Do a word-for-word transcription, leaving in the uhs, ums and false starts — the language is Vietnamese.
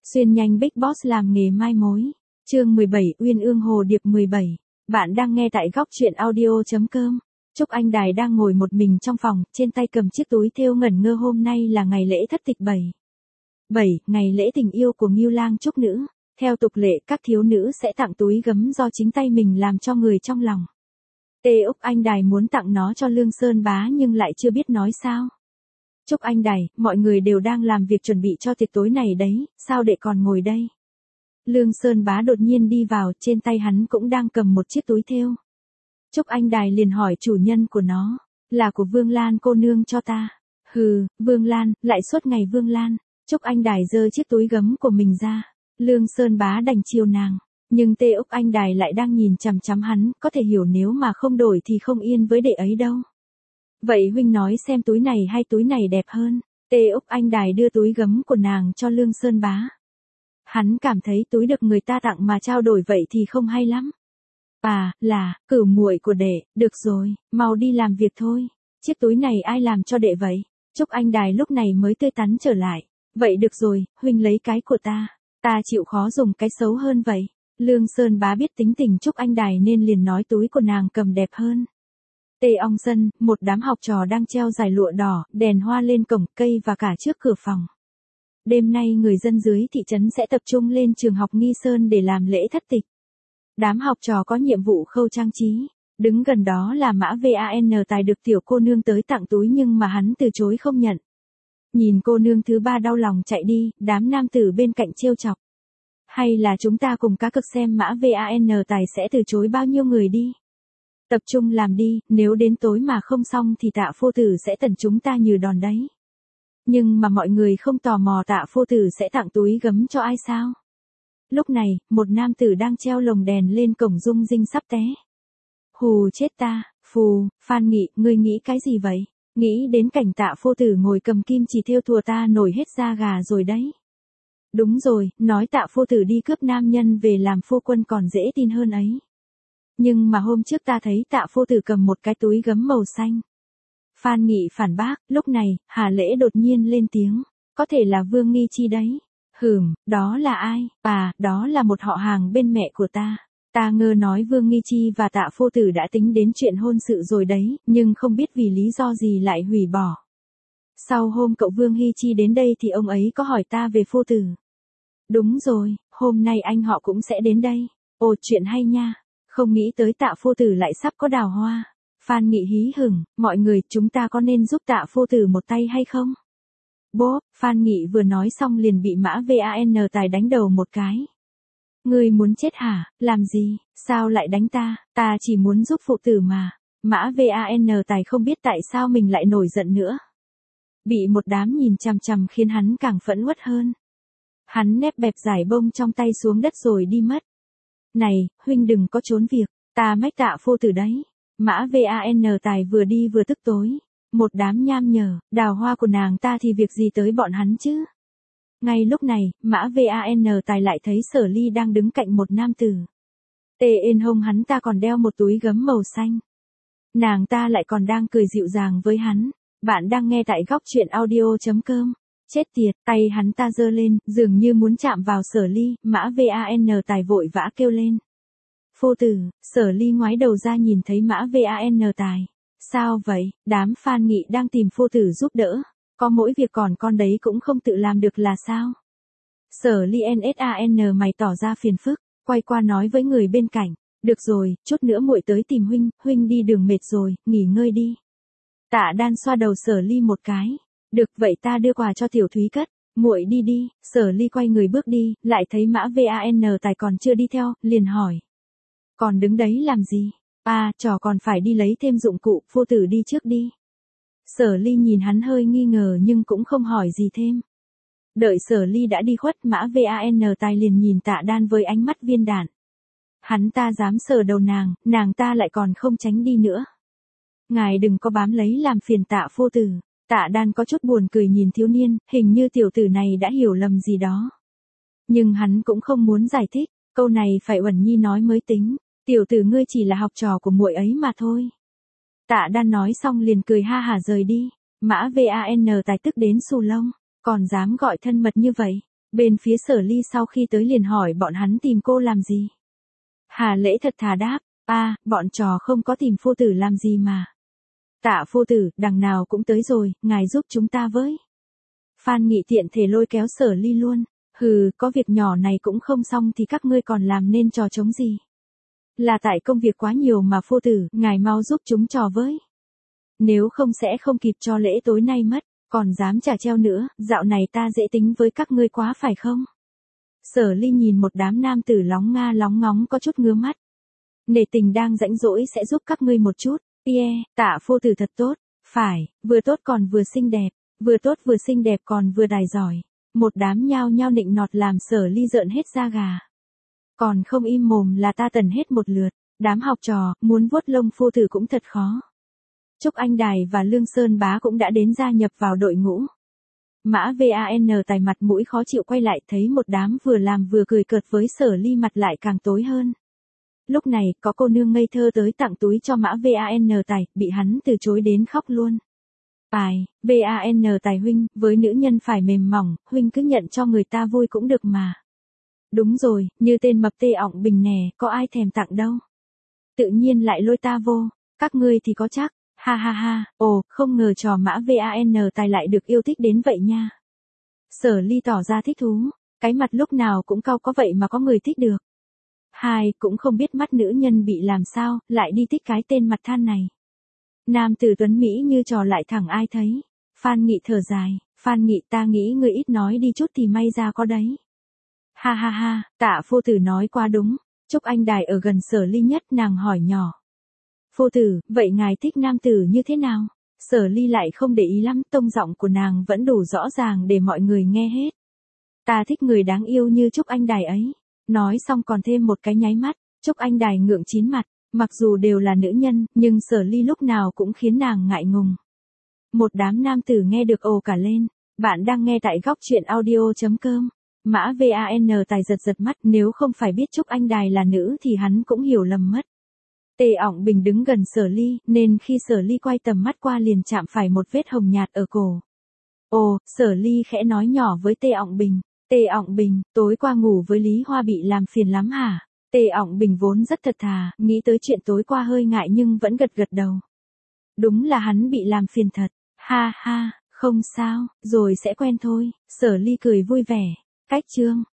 Xuyên nhanh Big Boss làm nghề mai mối. Chương mười bảy Uyên ương hồ điệp mười bảy. Bạn đang nghe tại góc truyện audio.com. Trúc Anh Đài đang ngồi một mình trong phòng, trên tay cầm chiếc túi thêu ngẩn ngơ. Hôm nay là ngày lễ thất tịch bảy. bảy, ngày lễ tình yêu của Ngưu Lang Trúc Nữ. Theo tục lệ, các thiếu nữ sẽ tặng túi gấm do chính tay mình làm cho người trong lòng. Tê Úc Anh Đài muốn tặng nó cho Lương Sơn Bá nhưng lại chưa biết nói sao. Trúc Anh Đài, mọi người đều đang làm việc chuẩn bị cho tiệc tối này đấy, sao đệ còn ngồi đây? Lương Sơn Bá đột nhiên đi vào, trên tay hắn cũng đang cầm một chiếc túi thêu. Trúc Anh Đài liền hỏi chủ nhân của nó, là của Vương Lan cô nương cho ta. Hừ, Vương Lan, lại suốt ngày Vương Lan. Trúc Anh Đài giơ chiếc túi gấm của mình ra. Lương Sơn Bá đành chiều nàng, nhưng Tê Úc Anh Đài lại đang nhìn chằm chằm hắn, có thể hiểu nếu mà không đổi thì không yên với đệ ấy đâu. Vậy huynh nói xem túi này hay túi này đẹp hơn? Tê Úc Anh Đài đưa túi gấm của nàng cho Lương Sơn Bá. Hắn cảm thấy túi được người ta tặng mà trao đổi vậy thì không hay lắm. À, là, cửu muội của đệ, được rồi, mau đi làm việc thôi. Chiếc túi này ai làm cho đệ vậy? Trúc Anh Đài lúc này mới tươi tắn trở lại. Vậy được rồi, huynh lấy cái của ta. Ta chịu khó dùng cái xấu hơn vậy. Lương Sơn Bá biết tính tình Trúc Anh Đài nên liền nói túi của nàng cầm đẹp hơn. Tê Ong Dân, một đám học trò đang treo dải lụa đỏ, đèn hoa lên cổng, cây và cả trước cửa phòng. Đêm nay người dân dưới thị trấn sẽ tập trung lên trường học Nghi Sơn để làm lễ thất tịch. Đám học trò có nhiệm vụ khâu trang trí. Đứng gần đó là Mã Van Tài được tiểu cô nương tới tặng túi nhưng mà hắn từ chối không nhận. Nhìn cô nương thứ ba đau lòng chạy đi, đám nam tử bên cạnh trêu chọc. Hay là chúng ta cùng cá cực xem Mã Van Tài sẽ từ chối bao nhiêu người đi. Tập trung làm đi, nếu đến tối mà không xong thì Tạ phu tử sẽ tẩn chúng ta như đòn đấy. Nhưng mà mọi người không tò mò Tạ phu tử sẽ tặng túi gấm cho ai sao? Lúc này, một nam tử đang treo lồng đèn lên cổng rung rinh sắp té. Hù chết ta, phù, Phan Nghị, ngươi nghĩ cái gì vậy? Nghĩ đến cảnh Tạ phu tử ngồi cầm kim chỉ thêu thùa ta nổi hết da gà rồi đấy. Đúng rồi, nói Tạ phu tử đi cướp nam nhân về làm phu quân còn dễ tin hơn ấy. Nhưng mà hôm trước ta thấy Tạ phu tử cầm một cái túi gấm màu xanh. Phan Nghị phản bác, lúc này, Hà Lễ đột nhiên lên tiếng, có thể là Vương Nghi Chi đấy. Hửm, đó là ai? À, đó là một họ hàng bên mẹ của ta. Ta ngơ nói Vương Nghi Chi và Tạ phu tử đã tính đến chuyện hôn sự rồi đấy, nhưng không biết vì lý do gì lại hủy bỏ. Sau hôm cậu Vương Hi Chi đến đây thì ông ấy có hỏi ta về phu tử. Đúng rồi, hôm nay anh họ cũng sẽ đến đây. Ồ, chuyện hay nha. Không nghĩ tới Tạ phu tử lại sắp có đào hoa. Phan Nghị hí hửng, mọi người, chúng ta có nên giúp Tạ phu tử một tay hay không? Bố, Phan Nghị vừa nói xong liền bị Mã Van Tài đánh đầu một cái. Ngươi muốn chết hả, làm gì, sao lại đánh ta, ta chỉ muốn giúp phụ tử mà. Mã Van Tài không biết tại sao mình lại nổi giận nữa. Bị một đám nhìn chằm chằm khiến hắn càng phẫn uất hơn. Hắn nép bẹp giải bông trong tay xuống đất rồi đi mất. Này, huynh đừng có trốn việc, ta mách Tạ phu tử đấy. Mã Van Tài vừa đi vừa tức tối. Một đám nham nhở, đào hoa của nàng ta thì việc gì tới bọn hắn chứ? Ngay lúc này, Mã Van Tài lại thấy Sở Ly đang đứng cạnh một nam tử. Tê ên hông hắn ta còn đeo một túi gấm màu xanh. Nàng ta lại còn đang cười dịu dàng với hắn. Bạn đang nghe tại góc truyện audio.com. Chết tiệt, tay hắn ta giơ lên, dường như muốn chạm vào Sở Ly, Mã Van Tài vội vã kêu lên. Phu tử, Sở Ly ngoái đầu ra nhìn thấy Mã Van Tài. Sao vậy, đám Phan Nghị đang tìm phu tử giúp đỡ. Có mỗi việc còn con đấy cũng không tự làm được là sao? Sở Ly Nsan mày tỏ ra phiền phức, quay qua nói với người bên cạnh. Được rồi, chút nữa muội tới tìm huynh, huynh đi đường mệt rồi, nghỉ ngơi đi. Tạ Đan xoa đầu Sở Ly một cái. Được vậy ta đưa quà cho Tiểu Thúy cất, muội đi đi. Sở Ly quay người bước đi, lại thấy Mã Van Tài còn chưa đi theo, liền hỏi. Còn đứng đấy làm gì? À, trò còn phải đi lấy thêm dụng cụ, phu tử đi trước đi. Sở Ly nhìn hắn hơi nghi ngờ nhưng cũng không hỏi gì thêm. Đợi Sở Ly đã đi khuất, Mã Van Tài liền nhìn Tạ Đan với ánh mắt viên đạn. Hắn ta dám sờ đầu nàng, nàng ta lại còn không tránh đi nữa. Ngài đừng có bám lấy làm phiền Tạ phu tử. Tạ Đan có chút buồn cười nhìn thiếu niên, hình như tiểu tử này đã hiểu lầm gì đó. Nhưng hắn cũng không muốn giải thích, câu này phải Uẩn Nhi nói mới tính. Tiểu tử ngươi chỉ là học trò của muội ấy mà thôi. Tạ Đan nói xong liền cười ha hả rời đi. Mã Van Tài tức đến xù lông, còn dám gọi thân mật như vậy. Bên phía Sở Ly sau khi tới liền hỏi bọn hắn tìm cô làm gì. Hà Lễ thật thà đáp, a, bọn trò không có tìm phu tử làm gì mà. Tạ phu tử, đằng nào cũng tới rồi, ngài giúp chúng ta với. Phan Nghị tiện thể lôi kéo Sở Ly luôn, hừ, có việc nhỏ này cũng không xong thì các ngươi còn làm nên trò trống gì. Là tại công việc quá nhiều mà phu tử, ngài mau giúp chúng trò với. Nếu không sẽ không kịp cho lễ tối nay mất, còn dám trả treo nữa, dạo này ta dễ tính với các ngươi quá phải không? Sở Ly nhìn một đám nam tử lóng nga lóng ngóng có chút ngứa mắt. Nể tình đang rãnh rỗi sẽ giúp các ngươi một chút, yeah, Tạ phu tử thật tốt, phải, vừa tốt còn vừa xinh đẹp, vừa tốt vừa xinh đẹp còn vừa đài giỏi. Một đám nhao nhao nịnh nọt làm Sở Ly rợn hết da gà. Còn không im mồm là ta tần hết một lượt, đám học trò, muốn vuốt lông phu tử cũng thật khó. Trúc Anh Đài và Lương Sơn Bá cũng đã đến gia nhập vào đội ngũ. Mã Van tài mặt mũi khó chịu quay lại thấy một đám vừa làm vừa cười cợt với Sở Ly mặt lại càng tối hơn. Lúc này, có cô nương ngây thơ tới tặng túi cho Mã Van tài, bị hắn từ chối đến khóc luôn. Tài, Van tài huynh, với nữ nhân phải mềm mỏng, huynh cứ nhận cho người ta vui cũng được mà. Đúng rồi, như tên mập Tê ọng bình nè, có ai thèm tặng đâu. Tự nhiên lại lôi ta vô, các ngươi thì có chắc. Ha ha ha, ồ, không ngờ trò Mã Van tài lại được yêu thích đến vậy nha. Sở Ly tỏ ra thích thú, cái mặt lúc nào cũng cau có vậy mà có người thích được. Hai, cũng không biết mắt nữ nhân bị làm sao, lại đi thích cái tên mặt than này. Nam tử tuấn Mỹ như trò lại thẳng ai thấy. Phan Nghị thở dài, Phan Nghị ta nghĩ ngươi ít nói đi chút thì may ra có đấy. Ha ha ha, Tạ phu tử nói quá đúng. Trúc Anh Đài ở gần Sở Ly nhất nàng hỏi nhỏ. Phu tử, vậy ngài thích nam tử như thế nào? Sở Ly lại không để ý lắm, tông giọng của nàng vẫn đủ rõ ràng để mọi người nghe hết. Ta thích người đáng yêu như Trúc Anh Đài ấy. Nói xong còn thêm một cái nháy mắt, Trúc Anh Đài ngượng chín mặt, mặc dù đều là nữ nhân, nhưng Sở Ly lúc nào cũng khiến nàng ngại ngùng. Một đám nam tử nghe được ồ cả lên, bạn đang nghe tại góc truyện audio chấm com. Mã Van tài giật giật mắt, nếu không phải biết Trúc Anh Đài là nữ thì hắn cũng hiểu lầm mất. Tê ọng bình đứng gần Sở Ly, nên khi Sở Ly quay tầm mắt qua liền chạm phải một vết hồng nhạt ở cổ. Ồ, Sở Ly khẽ nói nhỏ với Tê ọng bình. Tê ọng bình, tối qua ngủ với Lý Hoa bị làm phiền lắm hả? Tê ọng bình vốn rất thật thà, nghĩ tới chuyện tối qua hơi ngại nhưng vẫn gật gật đầu. Đúng là hắn bị làm phiền thật. Ha ha, không sao, rồi sẽ quen thôi. Sở Ly cười vui vẻ. Cách chương.